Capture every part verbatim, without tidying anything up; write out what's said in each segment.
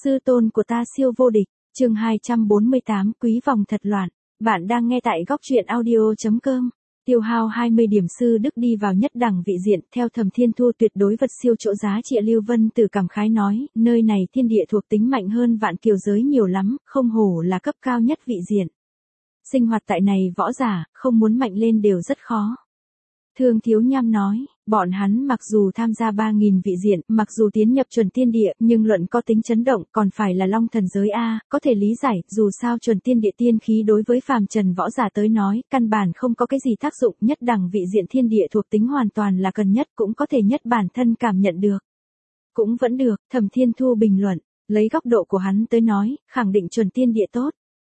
Sư tôn của ta siêu vô địch, chương hai trăm bốn mươi tám quý vòng thật loạn. Bạn đang nghe tại góc truyện audio.com. Tiêu hao hai mươi điểm sư đức đi vào nhất đẳng vị diện, theo Thẩm Thiên Thu tuyệt đối vật siêu chỗ giá trị. Lưu Vân Tử cảm khái nói, nơi này thiên địa thuộc tính mạnh hơn vạn kiều giới nhiều lắm, không hổ là cấp cao nhất vị diện. Sinh hoạt tại này võ giả, không muốn mạnh lên đều rất khó. Thương Thiếu Nham nói, bọn hắn mặc dù tham gia ba nghìn vị diện, mặc dù tiến nhập chuẩn tiên địa, nhưng luận có tính chấn động, còn phải là long thần giới A, có thể lý giải, dù sao chuẩn tiên địa tiên khí đối với phàm trần võ giả tới nói, căn bản không có cái gì tác dụng, nhất đẳng vị diện thiên địa thuộc tính hoàn toàn là cần nhất, cũng có thể nhất bản thân cảm nhận được. Cũng vẫn được, Thẩm Thiên Thu bình luận, lấy góc độ của hắn tới nói, khẳng định chuẩn tiên địa tốt.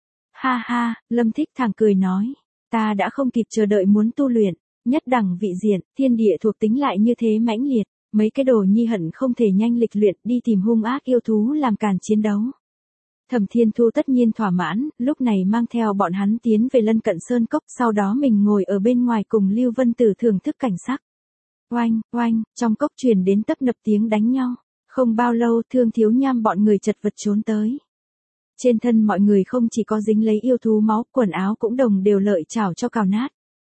Ha ha, Lâm Thích thẳng cười nói, ta đã không kịp chờ đợi muốn tu luyện. Nhất đẳng vị diện, thiên địa thuộc tính lại như thế mãnh liệt, mấy cái đồ nhi hận không thể nhanh lịch luyện đi tìm hung ác yêu thú làm càn chiến đấu. Thẩm Thiên Thu tất nhiên thỏa mãn, lúc này mang theo bọn hắn tiến về lân cận sơn cốc, sau đó mình ngồi ở bên ngoài cùng Lưu Vân Tử thưởng thức cảnh sắc. Oanh, oanh, trong cốc truyền đến tấp nập tiếng đánh nhau, không bao lâu Thương Thiếu Nham bọn người chật vật trốn tới. Trên thân mọi người không chỉ có dính lấy yêu thú máu, quần áo cũng đồng đều lợi chảo cho cào nát.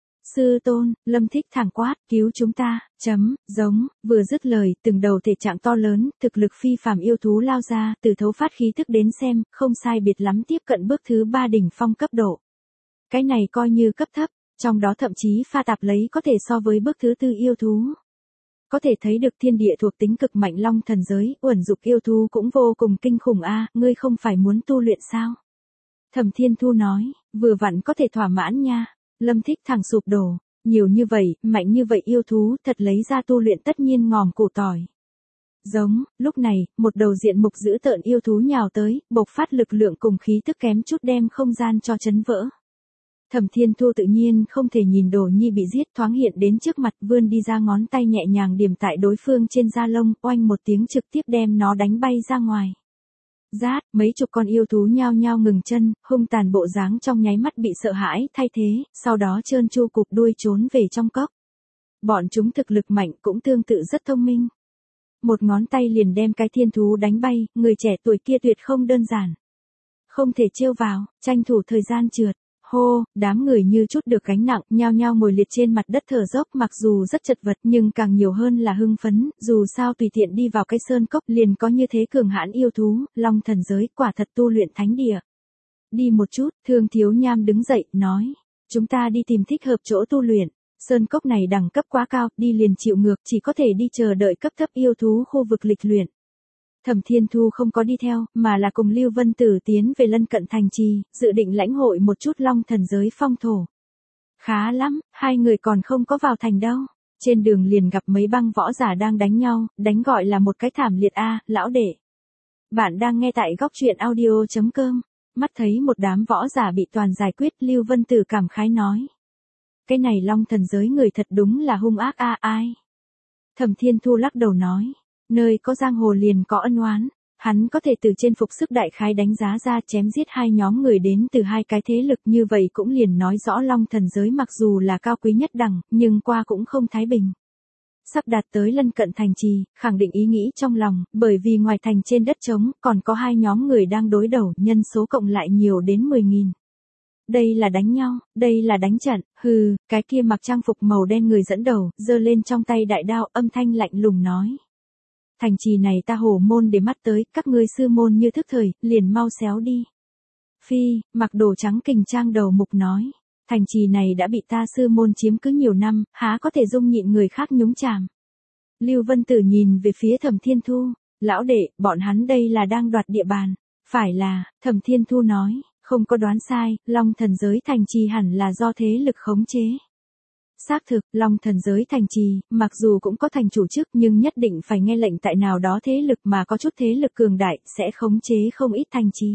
Sư tôn, Lâm Thích thẳng quát, cứu chúng ta, chấm, giống, vừa dứt lời, từng đầu thể trạng to lớn, thực lực phi phàm yêu thú lao ra, từ thấu phát khí thức đến xem, không sai biệt lắm tiếp cận bước thứ ba đỉnh phong cấp độ. Cái này coi như cấp thấp, trong đó thậm chí pha tạp lấy có thể so với bước thứ tư yêu thú. Có thể thấy được thiên địa thuộc tính cực mạnh long thần giới, uẩn dục yêu thú cũng vô cùng kinh khủng a, ngươi không phải muốn tu luyện sao? Thẩm Thiên Thu nói, vừa vặn có thể thỏa mãn nha. Lâm Thích thẳng sụp đổ, nhiều như vậy, mạnh như vậy yêu thú, thật lấy ra tu luyện tất nhiên ngòm củ tỏi. Giống, lúc này, một đầu diện mục dữ tợn yêu thú nhào tới, bộc phát lực lượng cùng khí tức kém chút đem không gian cho chấn vỡ. Thẩm Thiên Thu tự nhiên không thể nhìn đồ nhi bị giết, thoáng hiện đến trước mặt, vươn đi ra ngón tay nhẹ nhàng điểm tại đối phương trên da lông, oanh một tiếng trực tiếp đem nó đánh bay ra ngoài. Rát, mấy chục con yêu thú nhao nhao ngừng chân, hung tàn bộ dáng trong nháy mắt bị sợ hãi thay thế, sau đó trơn tru cụp đuôi trốn về trong cốc. Bọn chúng thực lực mạnh cũng tương tự rất thông minh. Một ngón tay liền đem cái thiên thú đánh bay, người trẻ tuổi kia tuyệt không đơn giản. Không thể trêu vào, tranh thủ thời gian trượt. Hô, đám người như chút được gánh nặng, nhao nhao ngồi liệt trên mặt đất thở dốc, mặc dù rất chật vật nhưng càng nhiều hơn là hưng phấn, dù sao tùy tiện đi vào cái sơn cốc liền có như thế cường hãn yêu thú, long thần giới quả thật tu luyện thánh địa. Đi một chút, Thương Thiếu Nham đứng dậy, nói, chúng ta đi tìm thích hợp chỗ tu luyện, sơn cốc này đẳng cấp quá cao, đi liền chịu ngược, chỉ có thể đi chờ đợi cấp thấp yêu thú khu vực lịch luyện. Thẩm Thiên Thu không có đi theo, mà là cùng Lưu Vân Tử tiến về lân cận thành trì, dự định lãnh hội một chút long thần giới phong thổ. Khá lắm, hai người còn không có vào thành đâu. Trên đường liền gặp mấy băng võ giả đang đánh nhau, đánh gọi là một cái thảm liệt a, lão đệ. Bạn đang nghe tại góc truyện audio.com. Mắt thấy một đám võ giả bị toàn giải quyết, Lưu Vân Tử cảm khái nói. Cái này long thần giới người thật đúng là hung ác a, ai. Thẩm Thiên Thu lắc đầu nói. Nơi có giang hồ liền có ân oán, hắn có thể từ trên phục sức đại khái đánh giá ra chém giết hai nhóm người đến từ hai cái thế lực, như vậy cũng liền nói rõ long thần giới mặc dù là cao quý nhất đẳng, nhưng qua cũng không thái bình. Sắp đạt tới lân cận thành trì, khẳng định ý nghĩ trong lòng, bởi vì ngoài thành trên đất trống, còn có hai nhóm người đang đối đầu, nhân số cộng lại nhiều đến mười nghìn. Đây là đánh nhau, đây là đánh trận, hừ, cái kia mặc trang phục màu đen người dẫn đầu, giơ lên trong tay đại đao, âm thanh lạnh lùng nói. Thành trì này ta hổ môn để mắt tới, các ngươi sư môn như thức thời, liền mau xéo đi. Phi, mặc đồ trắng kình trang đầu mục nói, thành trì này đã bị ta sư môn chiếm cứ nhiều năm, há có thể dung nhịn người khác nhúng chàm. Lưu Vân Tử nhìn về phía Thẩm Thiên Thu, lão đệ, bọn hắn đây là đang đoạt địa bàn. Phải là, Thẩm Thiên Thu nói, không có đoán sai, long thần giới thành trì hẳn là do thế lực khống chế. Xác thực, long thần giới thành trì, mặc dù cũng có thành chủ chức nhưng nhất định phải nghe lệnh tại nào đó thế lực mà có chút thế lực cường đại, sẽ khống chế không ít thành trì.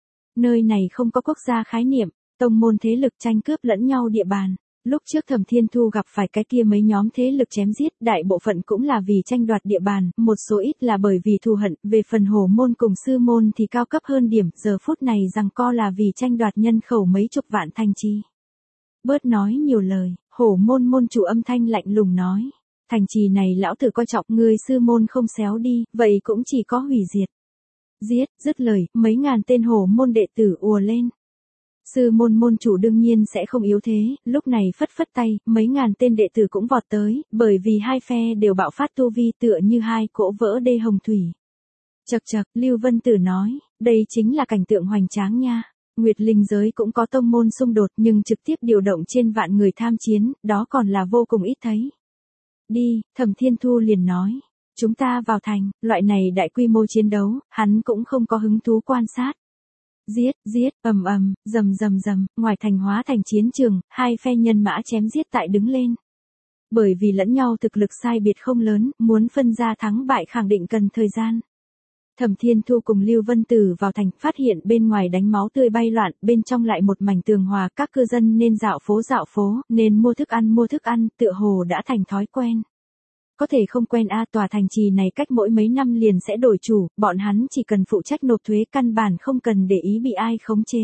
Nơi này không có quốc gia khái niệm, tông môn thế lực tranh cướp lẫn nhau địa bàn. Lúc trước Thẩm Thiên Thu gặp phải cái kia mấy nhóm thế lực chém giết, đại bộ phận cũng là vì tranh đoạt địa bàn, một số ít là bởi vì thù hận, về phần hổ môn cùng sư môn thì cao cấp hơn điểm, giờ phút này giằng co là vì tranh đoạt nhân khẩu mấy chục vạn thành trì. Bớt nói nhiều lời, hổ môn môn chủ âm thanh lạnh lùng nói. Thành trì này lão tử coi trọng, người sư môn không xéo đi, vậy cũng chỉ có hủy diệt. giết, dứt lời, mấy ngàn tên hổ môn đệ tử ùa lên. Sư môn môn chủ đương nhiên sẽ không yếu thế, lúc này phất phất tay, mấy ngàn tên đệ tử cũng vọt tới, bởi vì hai phe đều bạo phát tu vi tựa như hai cỗ vỡ đê hồng thủy. Chậc chậc, Lưu Vân Tử nói, đây chính là cảnh tượng hoành tráng nha. Nguyệt linh giới cũng có tông môn xung đột nhưng trực tiếp điều động trên vạn người tham chiến, đó còn là vô cùng ít thấy. Đi, Thẩm Thiên Thu liền nói, chúng ta vào thành, loại này đại quy mô chiến đấu, hắn cũng không có hứng thú quan sát. Giết, giết, ầm ầm, rầm rầm rầm, ngoài thành hóa thành chiến trường, hai phe nhân mã chém giết tại đứng lên. Bởi vì lẫn nhau thực lực sai biệt không lớn, muốn phân ra thắng bại khẳng định cần thời gian. Thẩm Thiên Thu cùng Lưu Vân Tử vào thành, phát hiện bên ngoài đánh máu tươi bay loạn, bên trong lại một mảnh tường hòa, các cư dân nên dạo phố dạo phố, nên mua thức ăn mua thức ăn, tựa hồ đã thành thói quen. Có thể không quen a, tòa thành trì này cách mỗi mấy năm liền sẽ đổi chủ, bọn hắn chỉ cần phụ trách nộp thuế, căn bản không cần để ý bị ai khống chế.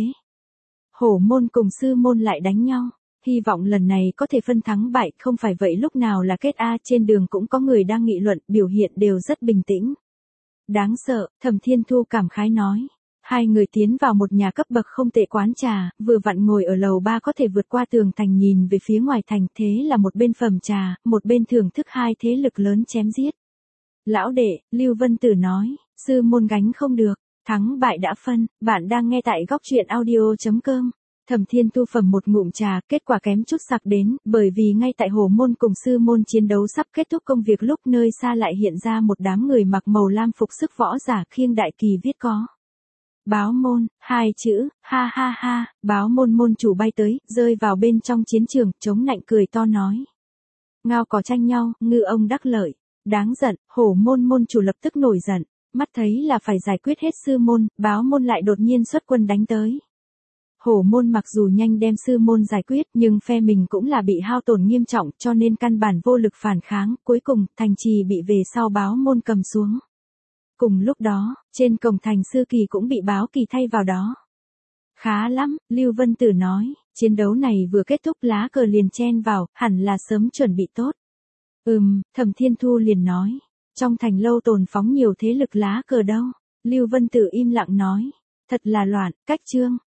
Hổ môn cùng sư môn lại đánh nhau, hy vọng lần này có thể phân thắng bại, không phải vậy lúc nào là kết a, trên đường cũng có người đang nghị luận, biểu hiện đều rất bình tĩnh. Đáng sợ, Thẩm Thiên Thu cảm khái nói. Hai người tiến vào một nhà cấp bậc không tệ quán trà, vừa vặn ngồi ở lầu ba có thể vượt qua tường thành nhìn về phía ngoài thành, thế là một bên phẩm trà, một bên thưởng thức hai thế lực lớn chém giết. Lão đệ, Lưu Vân Tử nói, sư môn gánh không được, thắng bại đã phân, bạn đang nghe tại góc truyện audio chấm com. Thẩm Thiên Thu phẩm một ngụm trà, kết quả kém chút sặc đến, bởi vì ngay tại hổ môn cùng sư môn chiến đấu sắp kết thúc công việc lúc nơi xa lại hiện ra một đám người mặc màu lam phục sức võ giả khiêng đại kỳ viết có. Báo môn, hai chữ, ha ha ha, báo môn môn chủ bay tới, rơi vào bên trong chiến trường, chống nạnh cười to nói. Ngao cỏ tranh nhau, ngư ông đắc lợi, đáng giận, hổ môn môn chủ lập tức nổi giận, mắt thấy là phải giải quyết hết sư môn, báo môn lại đột nhiên xuất quân đánh tới. Hổ môn mặc dù nhanh đem sư môn giải quyết nhưng phe mình cũng là bị hao tổn nghiêm trọng cho nên căn bản vô lực phản kháng, cuối cùng thành trì bị về sau báo môn cầm xuống. Cùng lúc đó, trên cổng thành sư kỳ cũng bị báo kỳ thay vào đó. Khá lắm, Lưu Vân Tử nói, chiến đấu này vừa kết thúc lá cờ liền chen vào, hẳn là sớm chuẩn bị tốt. Ừm, Thẩm Thiên Thu liền nói, trong thành lâu tồn phóng nhiều thế lực lá cờ đâu. Lưu Vân Tử im lặng nói, thật là loạn, cách chương.